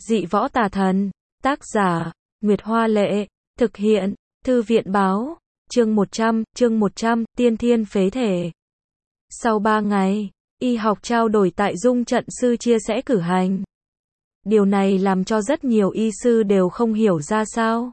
Dị võ tà thần. Tác giả, Nguyệt Hoa Lệ. Thực hiện, Thư viện Báo. Chương 100, Tiên Thiên Phế Thể. Sau 3 ngày, y học trao đổi tại Dung Trận Sư chia sẽ cử hành. Điều này làm cho rất nhiều y sư đều không hiểu ra sao.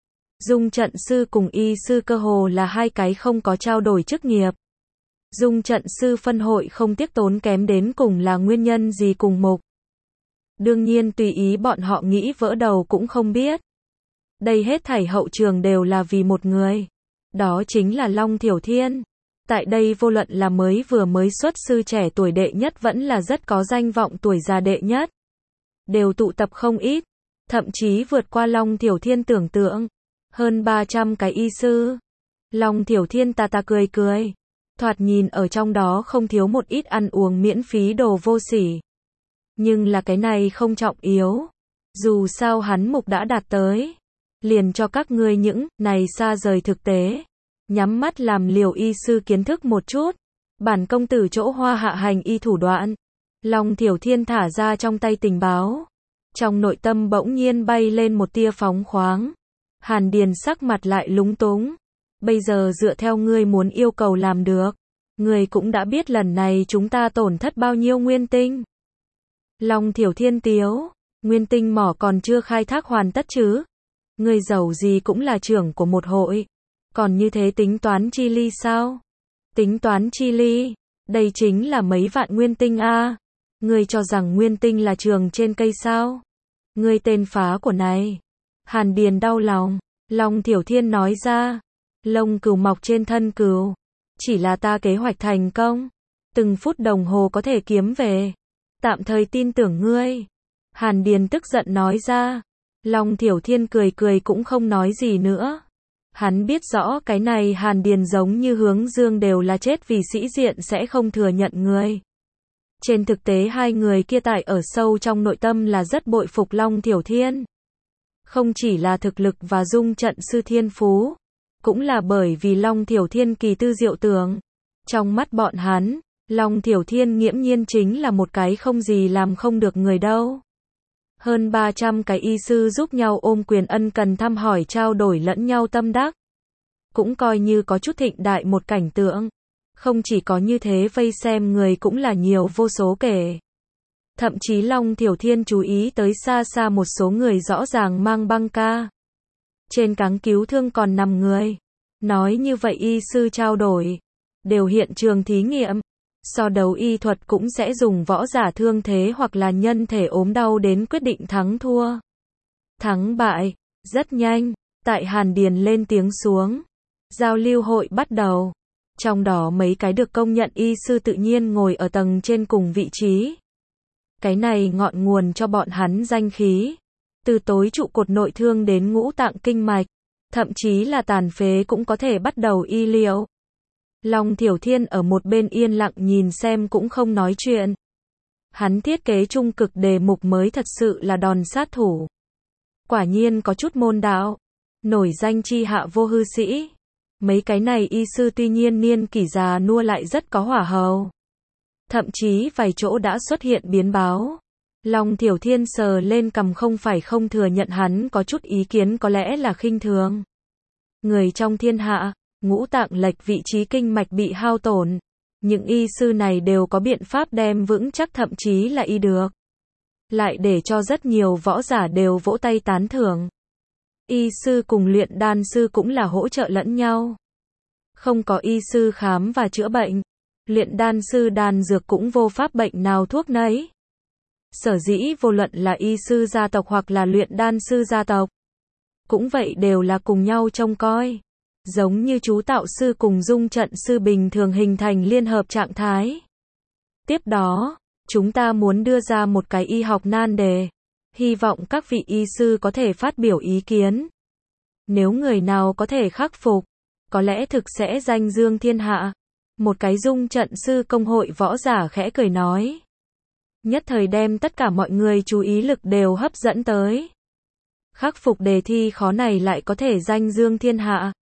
Dung Trận Sư cùng y sư cơ hồ là hai cái không có trao đổi chức nghiệp. Dung Trận Sư phân hội không tiếc tốn kém đến cùng là nguyên nhân gì cùng mục. Đương nhiên tùy ý bọn họ nghĩ vỡ đầu cũng không biết. Đây hết thảy hậu trường đều là vì một người. Đó chính là Long Thiểu Thiên. Tại đây vô luận là mới xuất sư trẻ tuổi đệ nhất vẫn là rất có danh vọng tuổi già đệ nhất. Đều tụ tập không ít. Thậm chí vượt qua Long Thiểu Thiên tưởng tượng. Hơn 300 cái y sư. Long Thiểu Thiên ta cười cười. Thoạt nhìn ở trong đó không thiếu một ít ăn uống miễn phí đồ vô sỉ. Nhưng là cái này không trọng yếu. Dù sao hắn mục đã đạt tới. Liền cho các ngươi những này xa rời thực tế. Nhắm mắt làm liều y sư kiến thức một chút. Bản công tử chỗ hoa hạ hành y thủ đoạn. Long Thiểu Thiên thả ra trong tay tình báo. Trong nội tâm bỗng nhiên bay lên một tia phóng khoáng. Hàn Điền sắc mặt lại lúng túng. Bây giờ dựa theo ngươi muốn yêu cầu làm được. Ngươi cũng đã biết lần này chúng ta tổn thất bao nhiêu nguyên tinh. Long Thiểu Thiên tiếu. Nguyên tinh mỏ còn chưa khai thác hoàn tất chứ. Ngươi giàu gì cũng là trưởng của một hội. Còn như thế tính toán chi ly sao? Tính toán chi ly. Đây chính là mấy vạn nguyên tinh a. Ngươi cho rằng nguyên tinh là trường trên cây sao? Ngươi tên phá của này. Hàn Điền đau lòng. Long Thiểu Thiên nói ra. Lông cừu mọc trên thân cừu. Chỉ là ta kế hoạch thành công. Từng phút đồng hồ có thể kiếm về. Tạm thời tin tưởng ngươi. Hàn Điền tức giận nói ra. Long Thiểu Thiên cười cười cũng không nói gì nữa. Hắn biết rõ cái này Hàn Điền giống như Hướng Dương đều là chết vì sĩ diện sẽ không thừa nhận người. Trên thực tế hai người kia tại ở sâu trong nội tâm là rất bội phục Long Thiểu Thiên. Không chỉ là thực lực và Dung Trận Sư thiên phú. Cũng là bởi vì Long Thiểu Thiên kỳ tư diệu tưởng. Trong mắt bọn hắn, Long Thiểu Thiên nghiễm nhiên chính là một cái không gì làm không được người đâu. Hơn 300 cái y sư giúp nhau ôm quyền ân cần thăm hỏi trao đổi lẫn nhau tâm đắc. Cũng coi như có chút thịnh đại một cảnh tượng. Không chỉ có như thế vây xem người cũng là nhiều vô số kể. Thậm chí Long Thiểu Thiên chú ý tới xa xa một số người rõ ràng mang băng ca. Trên cáng cứu thương còn nằm người. Nói như vậy y sư trao đổi. Đều hiện trường thí nghiệm. So đấu y thuật cũng sẽ dùng võ giả thương thế hoặc là nhân thể ốm đau đến quyết định thắng thua. Thắng bại. Rất nhanh. Tại Hàn Điền lên tiếng xuống. Giao lưu hội bắt đầu. Trong đó mấy cái được công nhận y sư tự nhiên ngồi ở tầng trên cùng vị trí. Cái này ngọn nguồn cho bọn hắn danh khí. Từ tối trụ cột nội thương đến ngũ tạng kinh mạch. Thậm chí là tàn phế cũng có thể bắt đầu y liệu. Long Thiểu Thiên ở một bên yên lặng nhìn xem cũng không nói chuyện. Hắn thiết kế trung cực đề mục mới thật sự là đòn sát thủ. Quả nhiên có chút môn đạo. Nổi danh chi hạ vô hư sĩ. Mấy cái này y sư tuy nhiên niên kỷ già nua lại rất có hỏa hầu. Thậm chí vài chỗ đã xuất hiện biến báo. Long Thiểu Thiên sờ lên cằm không phải không thừa nhận hắn có chút ý kiến có lẽ là khinh thường. Người trong thiên hạ, ngũ tạng lệch vị trí kinh mạch bị hao tổn. Những y sư này đều có biện pháp đem vững chắc thậm chí là y được. Lại để cho rất nhiều võ giả đều vỗ tay tán thưởng. Y sư cùng luyện đan sư cũng là hỗ trợ lẫn nhau. Không có y sư khám và chữa bệnh. Luyện đan sư đan dược cũng vô pháp bệnh nào thuốc nấy. Sở dĩ vô luận là y sư gia tộc hoặc là luyện đan sư gia tộc. Cũng vậy đều là cùng nhau trông coi. Giống như chú tạo sư cùng Dung Trận Sư bình thường hình thành liên hợp trạng thái. Tiếp đó, chúng ta muốn đưa ra một cái y học nan đề. Hy vọng các vị y sư có thể phát biểu ý kiến. Nếu người nào có thể khắc phục, có lẽ thực sẽ danh dương thiên hạ. Một cái Dung Trận Sư công hội võ giả khẽ cười nói. Nhất thời đem tất cả mọi người chú ý lực đều hấp dẫn tới. Khắc phục đề thi khó này lại có thể danh dương thiên hạ.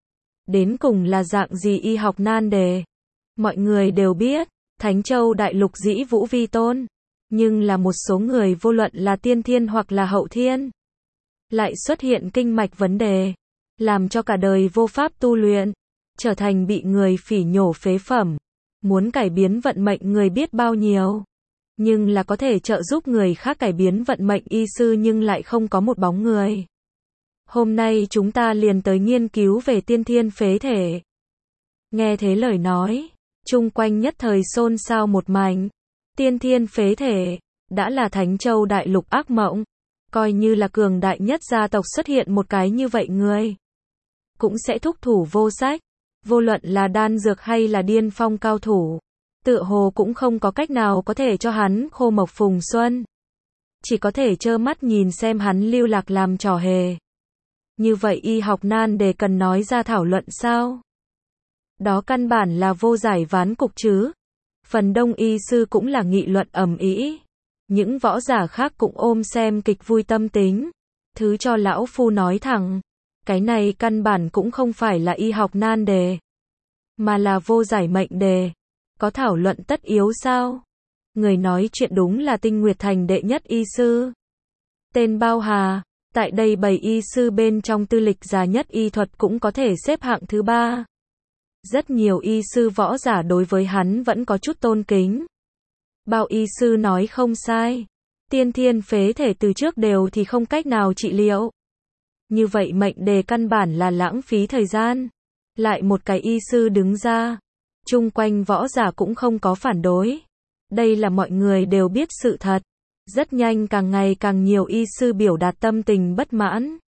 Đến cùng là dạng gì y học nan đề? Mọi người đều biết, Thánh Châu Đại Lục dĩ vũ vi tôn. Nhưng là một số người vô luận là tiên thiên hoặc là hậu thiên, lại xuất hiện kinh mạch vấn đề, làm cho cả đời vô pháp tu luyện, trở thành bị người phỉ nhổ phế phẩm. Muốn cải biến vận mệnh người biết bao nhiêu, nhưng là có thể trợ giúp người khác cải biến vận mệnh y sư nhưng lại không có một bóng người. Hôm nay chúng ta liền tới nghiên cứu về tiên thiên phế thể. Nghe thế lời nói, chung quanh nhất thời xôn xao một mảnh. Tiên thiên phế thể, đã là Thánh Châu đại lục ác mộng, coi như là cường đại nhất gia tộc xuất hiện một cái như vậy người, cũng sẽ thúc thủ vô sách, vô luận là đan dược hay là điên phong cao thủ, tựa hồ cũng không có cách nào có thể cho hắn khô mộc phùng xuân. Chỉ có thể trơ mắt nhìn xem hắn lưu lạc làm trò hề. Như vậy y học nan đề cần nói ra thảo luận sao? Đó căn bản là vô giải ván cục chứ. Phần đông y sư cũng là nghị luận ầm ĩ. Những võ giả khác cũng ôm xem kịch vui tâm tính. Thứ cho lão phu nói thẳng, cái này căn bản cũng không phải là y học nan đề, mà là vô giải mệnh đề. Có thảo luận tất yếu sao? Người nói chuyện đúng là Tinh Nguyệt Thành đệ nhất y sư. Tên Bao Hà, tại đây 7 y sư bên trong tư lịch già nhất y thuật cũng có thể xếp hạng thứ 3. Rất nhiều y sư võ giả đối với hắn vẫn có chút tôn kính. Bao y sư nói không sai. Tiên thiên phế thể từ trước đều thì không cách nào trị liệu. Như vậy mệnh đề căn bản là lãng phí thời gian. Lại một cái y sư đứng ra. Chung quanh võ giả cũng không có phản đối. Đây là mọi người đều biết sự thật. Rất nhanh càng ngày càng nhiều y sư biểu đạt tâm tình bất mãn.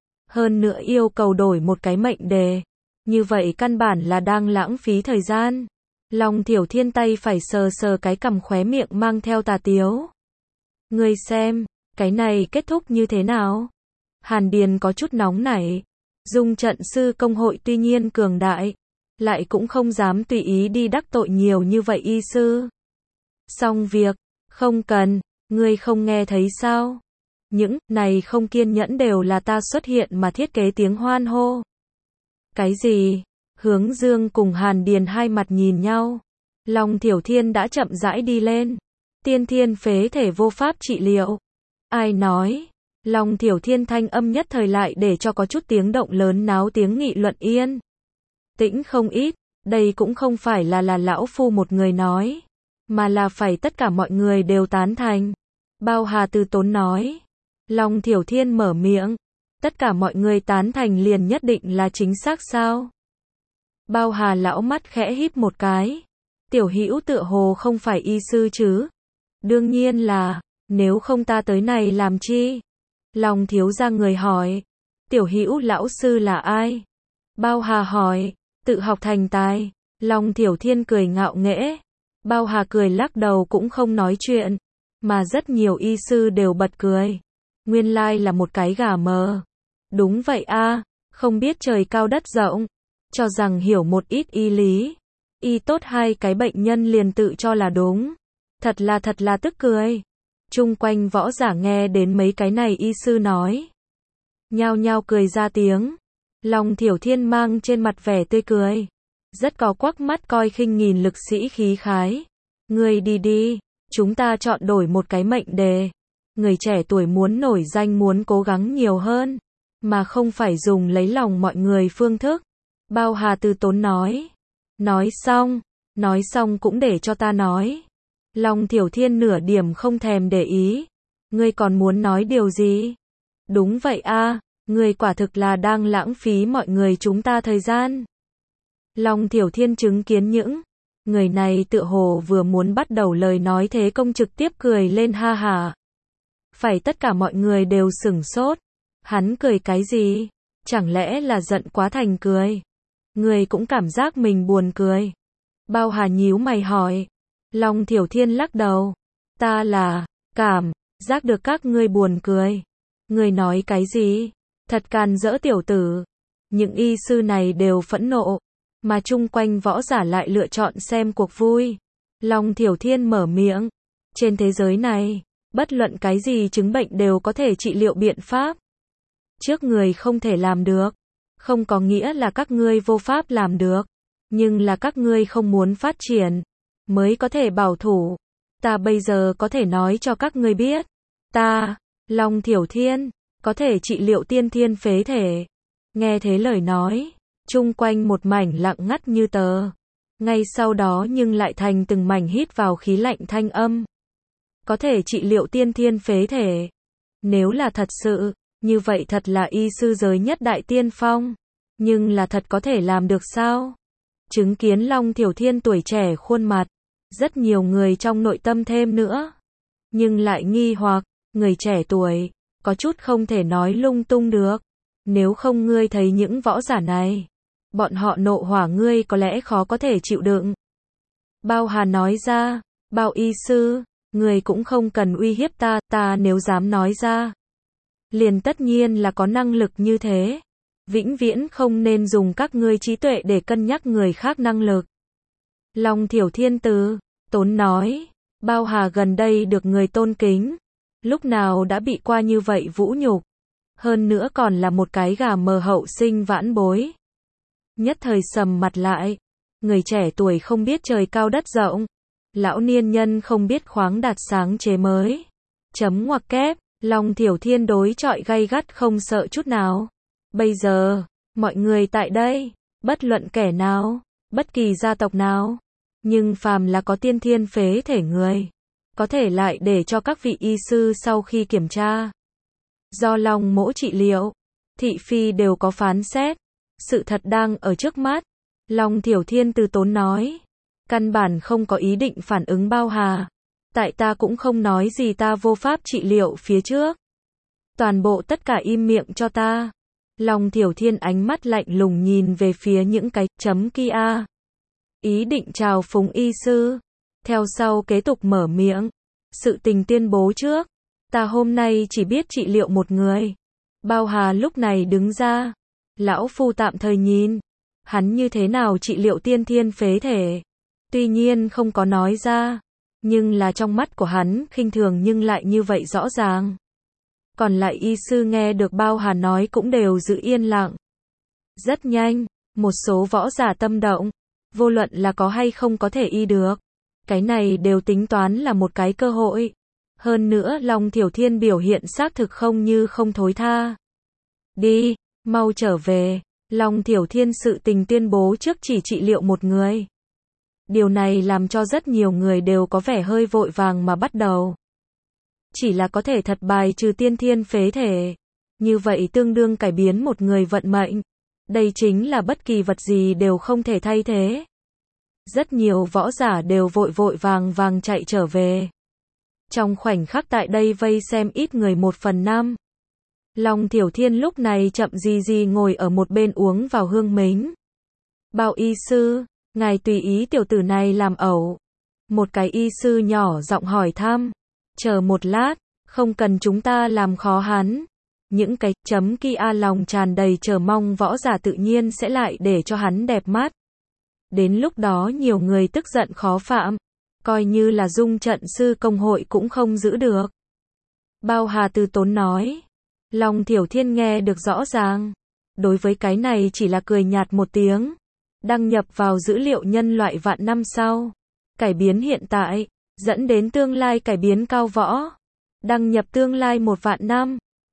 Hơn nữa yêu cầu đổi một cái mệnh đề. Như vậy căn bản là đang lãng phí thời gian. Long Thiểu Thiên tay phải sờ sờ cái cằm khóe miệng mang theo tà tiếu. Ngươi xem, cái này kết thúc như thế nào? Hàn Điền có chút nóng nảy. Dung trận sư công hội tuy nhiên cường đại, lại cũng không dám tùy ý đi đắc tội nhiều như vậy y sư. Xong việc, không cần, ngươi không nghe thấy sao? Những này không kiên nhẫn đều là ta xuất hiện mà thiết kế tiếng hoan hô. Cái gì? Hướng Dương cùng Hàn Điền hai mặt nhìn nhau. Long Thiểu Thiên đã chậm rãi đi lên. Tiên thiên phế thể vô pháp trị liệu. Ai nói? Long Thiểu Thiên thanh âm nhất thời lại để cho có chút tiếng động lớn náo tiếng nghị luận yên. Tĩnh không ít, đây cũng không phải là lão phu một người nói, mà là phải tất cả mọi người đều tán thành. Bao Hà từ tốn nói. Long Thiểu Thiên mở miệng. Tất cả mọi người tán thành liền nhất định là chính xác sao? Bao Hà lão mắt khẽ híp một cái. Tiểu Hữu tựa hồ không phải y sư chứ? Đương nhiên là, nếu không ta tới này làm chi? Long thiếu gia người hỏi. Tiểu Hữu lão sư là ai? Bao Hà hỏi. Tự học thành tài. Long Thiểu Thiên cười ngạo nghễ. Bao Hà cười lắc đầu cũng không nói chuyện, mà rất nhiều y sư đều bật cười. Nguyên lai là một cái gà mờ. Đúng vậy a, không biết trời cao đất rộng, cho rằng hiểu một ít y lý. Y tốt hai cái bệnh nhân liền tự cho là đúng. Thật là tức cười. Chung quanh võ giả nghe đến mấy cái này y sư nói, nhao nhao cười ra tiếng. Long Thiểu Thiên mang trên mặt vẻ tươi cười, rất có quắc mắt coi khinh nhìn lực sĩ khí khái. Người đi đi, chúng ta chọn đổi một cái mệnh đề. Người trẻ tuổi muốn nổi danh muốn cố gắng nhiều hơn, mà không phải dùng lấy lòng mọi người phương thức. Bao Hà từ tốn nói. Nói xong cũng để cho ta nói. Long Thiểu Thiên nửa điểm không thèm để ý. Ngươi còn muốn nói điều gì? Đúng vậy a, ngươi quả thực là đang lãng phí mọi người chúng ta thời gian. Long Thiểu Thiên chứng kiến những người này tựa hồ vừa muốn bắt đầu lời nói thế công trực tiếp cười lên ha hả. Phải tất cả mọi người đều sửng sốt. Hắn cười cái gì? Chẳng lẽ là giận quá thành cười? Người cũng cảm giác mình buồn cười. Bao Hà nhíu mày hỏi. Long Thiểu Thiên lắc đầu. Ta là cảm giác được các ngươi buồn cười. Người nói cái gì? Thật can dỡ tiểu tử. Những y sư này đều phẫn nộ, mà chung quanh võ giả lại lựa chọn xem cuộc vui. Long Thiểu Thiên mở miệng. Trên thế giới này, bất luận cái gì chứng bệnh đều có thể trị liệu biện pháp. Trước người không thể làm được, không có nghĩa là các ngươi vô pháp làm được, nhưng là các ngươi không muốn phát triển, mới có thể bảo thủ. Ta bây giờ có thể nói cho các ngươi biết. Ta, Long Thiểu Thiên, có thể trị liệu tiên thiên phế thể. Nghe thế lời nói, chung quanh một mảnh lặng ngắt như tờ. Ngay sau đó nhưng lại thành từng mảnh hít vào khí lạnh thanh âm. Có thể trị liệu tiên thiên phế thể. Nếu là thật sự, như vậy thật là y sư giới nhất đại tiên phong. Nhưng là thật có thể làm được sao? Chứng kiến Long Thiểu Thiên tuổi trẻ khuôn mặt, rất nhiều người trong nội tâm thêm nữa. Nhưng lại nghi hoặc, người trẻ tuổi, có chút không thể nói lung tung được. Nếu không ngươi thấy những võ giả này, bọn họ nộ hỏa ngươi có lẽ khó có thể chịu đựng. Bao Hà nói ra, Bao y sư, ngươi cũng không cần uy hiếp ta, ta nếu dám nói ra. Liền tất nhiên là có năng lực như thế. Vĩnh viễn không nên dùng các ngươi trí tuệ để cân nhắc người khác năng lực. Long Thiểu Thiên từ tốn nói, Bao Hà gần đây được người tôn kính. Lúc nào đã bị qua như vậy vũ nhục. Hơn nữa còn là một cái gà mờ hậu sinh vãn bối. Nhất thời sầm mặt lại. Người trẻ tuổi không biết trời cao đất rộng. Lão niên nhân không biết khoáng đạt sáng chế mới. Chấm ngoặc kép, Long Thiểu Thiên đối chọi gay gắt không sợ chút nào. Bây giờ, mọi người tại đây, bất luận kẻ nào, bất kỳ gia tộc nào, nhưng phàm là có tiên thiên phế thể người, có thể lại để cho các vị y sư sau khi kiểm tra. Do Long mỗ trị liệu, thị phi đều có phán xét. Sự thật đang ở trước mắt. Long Thiểu Thiên từ tốn nói. Căn bản không có ý định phản ứng Bao Hà. Tại ta cũng không nói gì ta vô pháp trị liệu phía trước. Toàn bộ tất cả im miệng cho ta. Long Thiểu Thiên ánh mắt lạnh lùng nhìn về phía những cái chấm kia. Ý định chào phúng y sư. Theo sau kế tục mở miệng. Sự tình tuyên bố trước. Ta hôm nay chỉ biết trị liệu một người. Bao Hà lúc này đứng ra. Lão phu tạm thời nhìn. Hắn như thế nào trị liệu tiên thiên phế thể. Tuy nhiên không có nói ra. Nhưng là trong mắt của hắn khinh thường nhưng lại như vậy rõ ràng. Còn lại y sư nghe được Bao Hà nói cũng đều giữ yên lặng. Rất nhanh, một số võ giả tâm động. Vô luận là có hay không có thể y được. Cái này đều tính toán là một cái cơ hội. Hơn nữa Long Thiểu Thiên biểu hiện xác thực không như không thối tha. Đi, mau trở về. Long Thiểu Thiên sự tình tuyên bố trước chỉ trị liệu một người. Điều này làm cho rất nhiều người đều có vẻ hơi vội vàng mà bắt đầu. Chỉ là có thể thật bài trừ tiên thiên phế thể. Như vậy tương đương cải biến một người vận mệnh. Đây chính là bất kỳ vật gì đều không thể thay thế. Rất nhiều võ giả đều vội vội vàng chạy trở về. Trong khoảnh khắc tại đây vây xem ít người 1/5. Long Thiểu Thiên lúc này chậm gì ngồi ở một bên uống vào hương mính. Bao y sư, ngài tùy ý tiểu tử này làm ẩu. Một cái y sư nhỏ giọng hỏi thăm. Chờ một lát, không cần chúng ta làm khó hắn. Những cái chấm kia lòng tràn đầy chờ mong võ giả tự nhiên sẽ lại để cho hắn đẹp mắt. Đến lúc đó nhiều người tức giận khó phạm. Coi như là dung trận sư công hội cũng không giữ được. Bao Hà từ tốn nói. Long Thiểu Thiên nghe được rõ ràng. Đối với cái này chỉ là cười nhạt một tiếng. Đăng nhập vào dữ liệu nhân loại vạn năm sau. Cải biến hiện tại, dẫn đến tương lai cải biến cao võ. Đăng nhập tương lai 1 vạn năm.